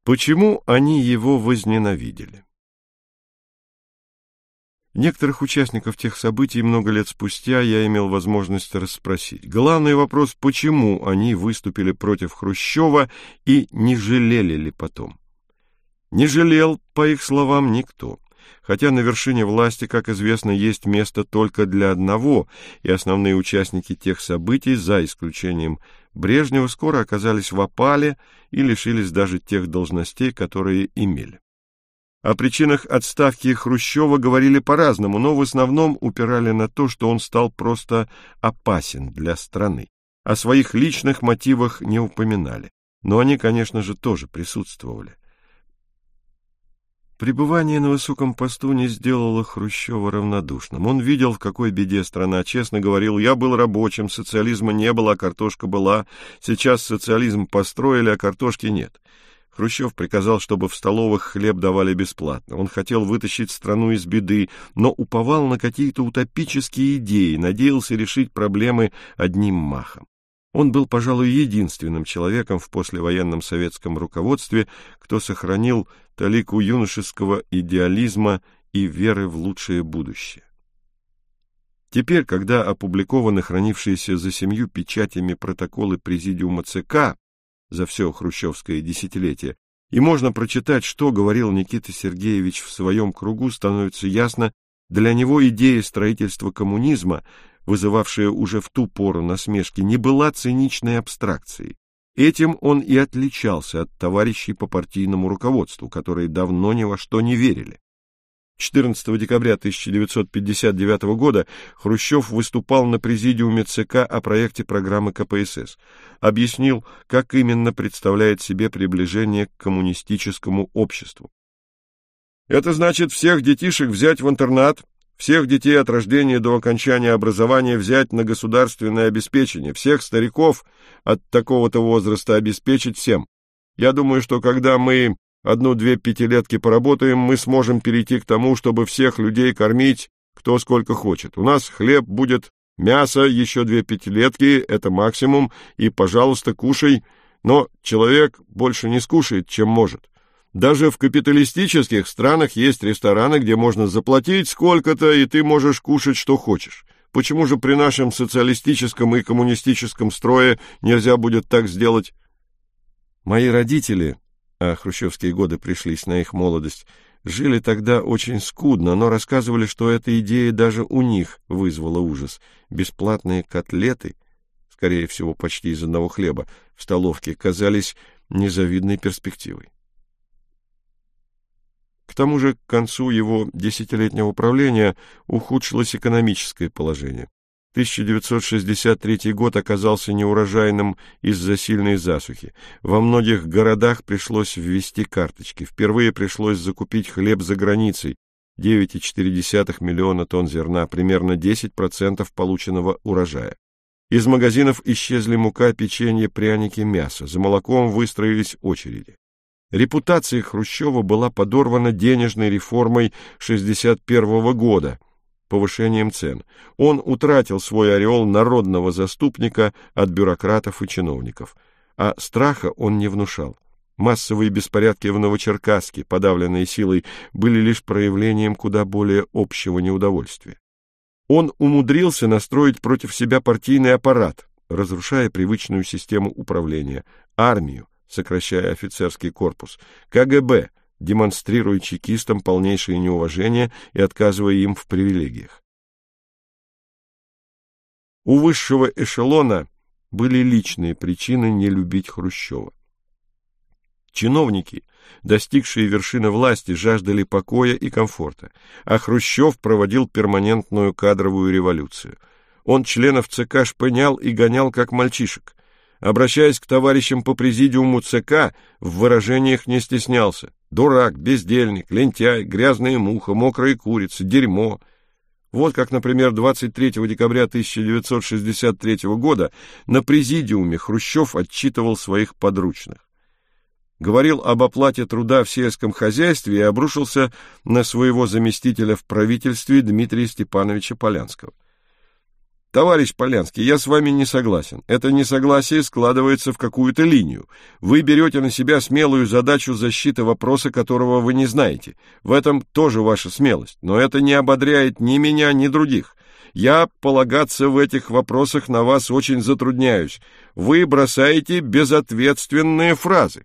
Почему они его возненавидели? Некоторых участников тех событий много лет спустя я имел возможность расспросить. Главный вопрос, почему они выступили против Хрущева и не жалели ли потом? Не жалел, по их словам, никто. Хотя на вершине власти, как известно, есть место только для одного, и основные участники тех событий, за исключением Брежнева, скоро оказались в опале и лишились даже тех должностей, которые имели. О причинах отставки Хрущева говорили по-разному, но в основном упирали на то, что он стал просто опасен для страны. О своих личных мотивах не упоминали, но они, конечно же, тоже присутствовали. Пребывание на высоком посту не сделало Хрущева равнодушным. Он видел, в какой беде страна. Честно говорил: я был рабочим, социализма не было, а картошка была. Сейчас социализм построили, а картошки нет. Хрущев приказал, чтобы в столовых хлеб давали бесплатно. Он хотел вытащить страну из беды, но уповал на какие-то утопические идеи, надеялся решить проблемы одним махом. Он был, пожалуй, единственным человеком в послевоенном советском руководстве, кто сохранил талику юношеского идеализма и веры в лучшее будущее. Теперь, когда опубликованы хранившиеся за 7 печатями протоколы Президиума ЦК за все хрущевское десятилетие, и можно прочитать, что говорил Никита Сергеевич в своем кругу, становится ясно, для него идея строительства коммунизма, вызывавшая уже в ту пору насмешки, не была циничной абстракцией. Этим он и отличался от товарищей по партийному руководству, которые давно ни во что не верили. 14 декабря 1959 года Хрущев выступал на президиуме ЦК о проекте программы КПСС, объяснил, как именно представляет себе приближение к коммунистическому обществу. «Это значит всех детишек взять в интернат, всех детей от рождения до окончания образования взять на государственное обеспечение, всех стариков от такого-то возраста обеспечить всем. Я думаю, что когда мы 1-2 пятилетки поработаем, мы сможем перейти к тому, чтобы всех людей кормить кто сколько хочет. У нас хлеб будет, мясо, еще 2 пятилетки, это максимум, и, пожалуйста, кушай, но человек больше не скушает, чем может. Даже в капиталистических странах есть рестораны, где можно заплатить сколько-то, и ты можешь кушать, что хочешь. Почему же при нашем социалистическом и коммунистическом строе нельзя будет так сделать? Мои родители, а хрущевские годы пришлись на их молодость, жили тогда очень скудно, но рассказывали, что эта идея даже у них вызвала ужас. Бесплатные котлеты, скорее всего, почти из одного хлеба, в столовке казались незавидной перспективой. К тому же к концу его десятилетнего правления ухудшилось экономическое положение. 1963 год оказался неурожайным из-за сильной засухи. Во многих городах пришлось ввести карточки. Впервые пришлось закупить хлеб за границей. 9,4 миллиона тонн зерна, примерно 10% полученного урожая. Из магазинов исчезли мука, печенье, пряники, мясо. За молоком выстроились очереди. Репутация Хрущева была подорвана денежной реформой 1961 года, повышением цен. Он утратил свой ореол народного заступника от бюрократов и чиновников, а страха он не внушал. Массовые беспорядки в Новочеркасске, подавленные силой, были лишь проявлением куда более общего неудовольствия. Он умудрился настроить против себя партийный аппарат, разрушая привычную систему управления, армию, сокращая офицерский корпус, КГБ, демонстрируя чекистам полнейшее неуважение и отказывая им в привилегиях. У высшего эшелона были личные причины не любить Хрущева. Чиновники, достигшие вершины власти, жаждали покоя и комфорта, а Хрущев проводил перманентную кадровую революцию. Он членов ЦК шпынял и гонял, как мальчишек. Обращаясь к товарищам по президиуму ЦК, в выражениях не стеснялся. Дурак, бездельник, лентяй, грязная муха, мокрая курица, дерьмо. Вот как, например, 23 декабря 1963 года на президиуме Хрущев отчитывал своих подручных. Говорил об оплате труда в сельском хозяйстве и обрушился на своего заместителя в правительстве Дмитрия Степановича Полянского. Товарищ Полянский, я с вами не согласен. Это несогласие складывается в какую-то линию. Вы берете на себя смелую задачу защиты вопроса, которого вы не знаете. В этом тоже ваша смелость, но это не ободряет ни меня, ни других. Я полагаться в этих вопросах на вас очень затрудняюсь. Вы бросаете безответственные фразы.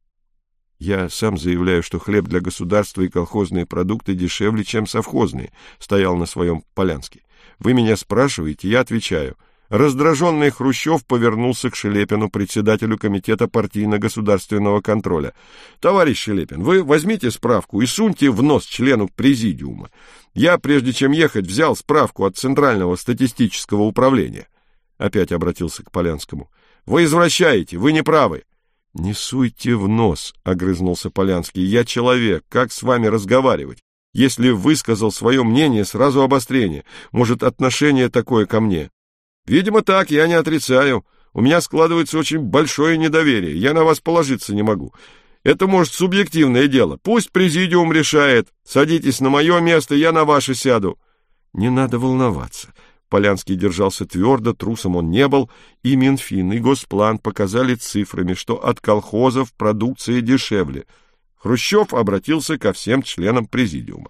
Я сам заявляю, что хлеб для государства и колхозные продукты дешевле, чем совхозные, стоял на своем Полянский. Вы меня спрашиваете, я отвечаю. Раздраженный Хрущев повернулся к Шелепину, председателю комитета партийно-государственного контроля. Товарищ Шелепин, вы возьмите справку и суньте в нос члену президиума. Я, прежде чем ехать, взял справку от Центрального статистического управления. Опять обратился к Полянскому. Вы извращаете, вы не правы. Не суйте в нос, огрызнулся Полянский. Я человек, как с вами разговаривать? Если высказал свое мнение, сразу обострение. Может, отношение такое ко мне? Видимо, так, я не отрицаю. У меня складывается очень большое недоверие. Я на вас положиться не могу. Это, может, субъективное дело. Пусть президиум решает. Садитесь на мое место, я на ваше сяду. Не надо волноваться. Полянский держался твердо, трусом он не был, и Минфин, и Госплан показали цифрами, что от колхозов продукция дешевле. Хрущев обратился ко всем членам президиума.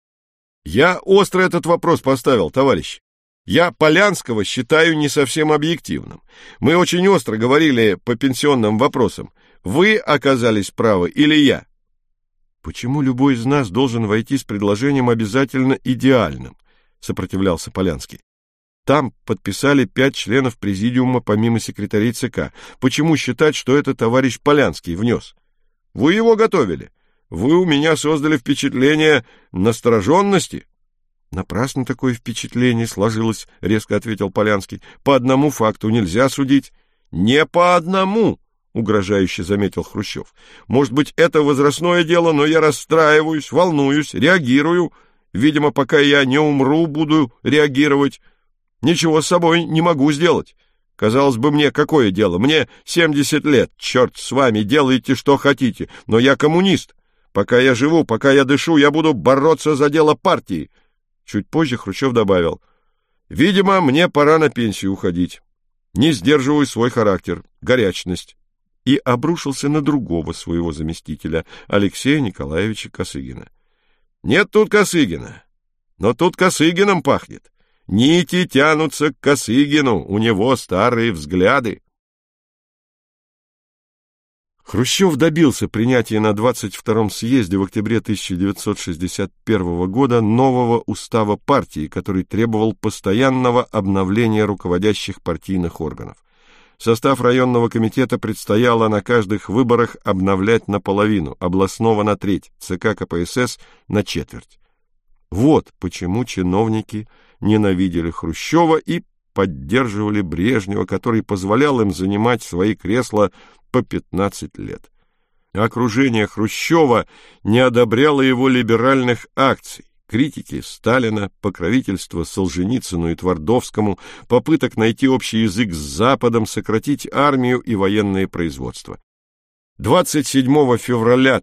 Я остро этот вопрос поставил, товарищи. Я Полянского считаю не совсем объективным. Мы очень остро говорили по пенсионным вопросам. Вы оказались правы или я? Почему любой из нас должен войти с предложением обязательно идеальным? Сопротивлялся Полянский. Там подписали 5 членов президиума помимо секретарей ЦК. Почему считать, что это товарищ Полянский внес? Вы его готовили. Вы у меня создали впечатление настороженности. Напрасно такое впечатление сложилось, резко ответил Полянский. По одному факту нельзя судить. Не по одному, угрожающе заметил Хрущев. Может быть, это возрастное дело, но я расстраиваюсь, волнуюсь, реагирую. Видимо, пока я не умру, буду реагировать. Ничего с собой не могу сделать. Казалось бы, мне какое дело? Мне 70 лет. Черт с вами, делайте, что хотите. Но я коммунист. Пока я живу, пока я дышу, я буду бороться за дело партии. Чуть позже Хрущев добавил. Видимо, мне пора на пенсию уходить. Не сдерживаю свой характер, горячность. И обрушился на другого своего заместителя, Алексея Николаевича Косыгина. Нет тут Косыгина, но тут Косыгином пахнет. Нити тянутся к Косыгину, у него старые взгляды. Хрущев добился принятия на 22-м съезде в октябре 1961 года нового устава партии, который требовал постоянного обновления руководящих партийных органов. Состав районного комитета предстояло на каждых выборах обновлять наполовину, областного на треть, ЦК КПСС на четверть. Вот почему чиновники ненавидели Хрущева и поддерживали Брежнева, который позволял им занимать свои кресла по 15 лет. Окружение Хрущева не одобряло его либеральных акций, критики Сталина, покровительства Солженицыну и Твардовскому, попыток найти общий язык с Западом, сократить армию и военное производство. 27 февраля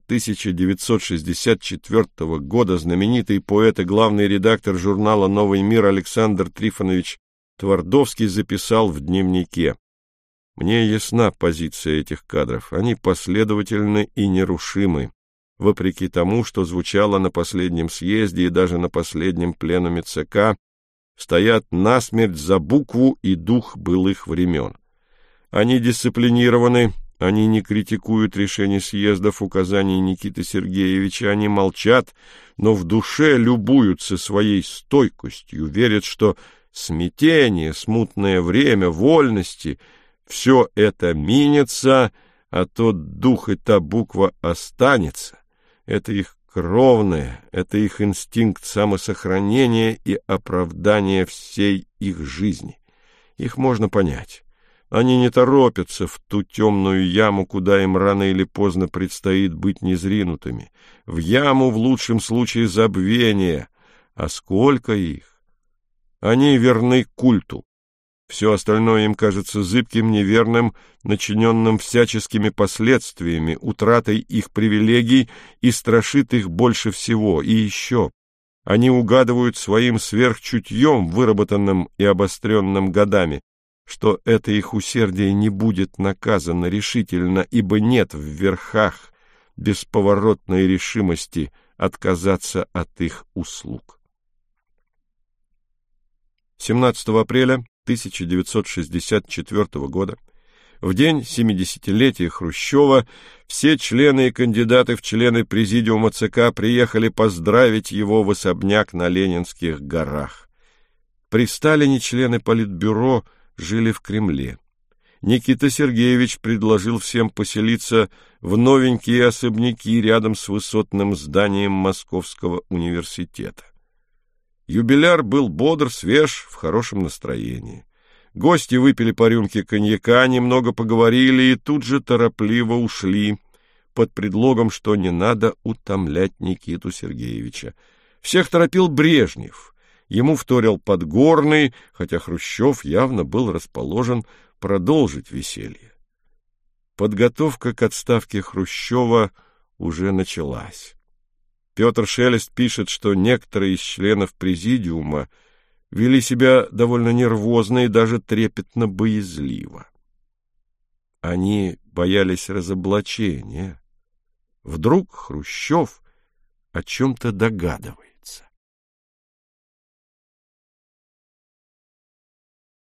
1964 года знаменитый поэт и главный редактор журнала «Новый мир» Александр Трифонович Твардовский записал в дневнике: «Мне ясна позиция этих кадров, они последовательны и нерушимы, вопреки тому, что звучало на последнем съезде и даже на последнем пленуме ЦК, стоят насмерть за букву и дух былых времен. Они дисциплинированы, они не критикуют решений съездов, указаний Никиты Сергеевича, они молчат, но в душе любуются своей стойкостью, верят, что смятение, смутное время, вольности — все это минется, а тот дух и та буква останется. Это их кровное, это их инстинкт самосохранения и оправдания всей их жизни. Их можно понять. Они не торопятся в ту темную яму, куда им рано или поздно предстоит быть незринутыми, в яму, в лучшем случае, забвения. А сколько их! Они верны культу. Все остальное им кажется зыбким, неверным, начиненным всяческими последствиями, утратой их привилегий и страшит их больше всего. И еще Они угадывают своим сверхчутьем, выработанным и обостренным годами, что это их усердие не будет наказано решительно, ибо нет в верхах бесповоротной решимости отказаться от их услуг. 17 апреля 1964 года, в день 70-летия Хрущева, все члены и кандидаты в члены Президиума ЦК приехали поздравить его в особняк на Ленинских горах. При Сталине члены Политбюро жили в Кремле. Никита Сергеевич предложил всем поселиться в новенькие особняки рядом с высотным зданием Московского университета. Юбиляр был бодр, свеж, в хорошем настроении. Гости выпили по рюмке коньяка, немного поговорили и тут же торопливо ушли, под предлогом, что не надо утомлять Никиту Сергеевича. Всех торопил Брежнев. Ему вторил Подгорный, хотя Хрущев явно был расположен продолжить веселье. Подготовка к отставке Хрущева уже началась. Петр Шелест пишет, что некоторые из членов Президиума вели себя довольно нервозно и даже трепетно-боязливо. Они боялись разоблачения. Вдруг Хрущев о чем-то догадывается.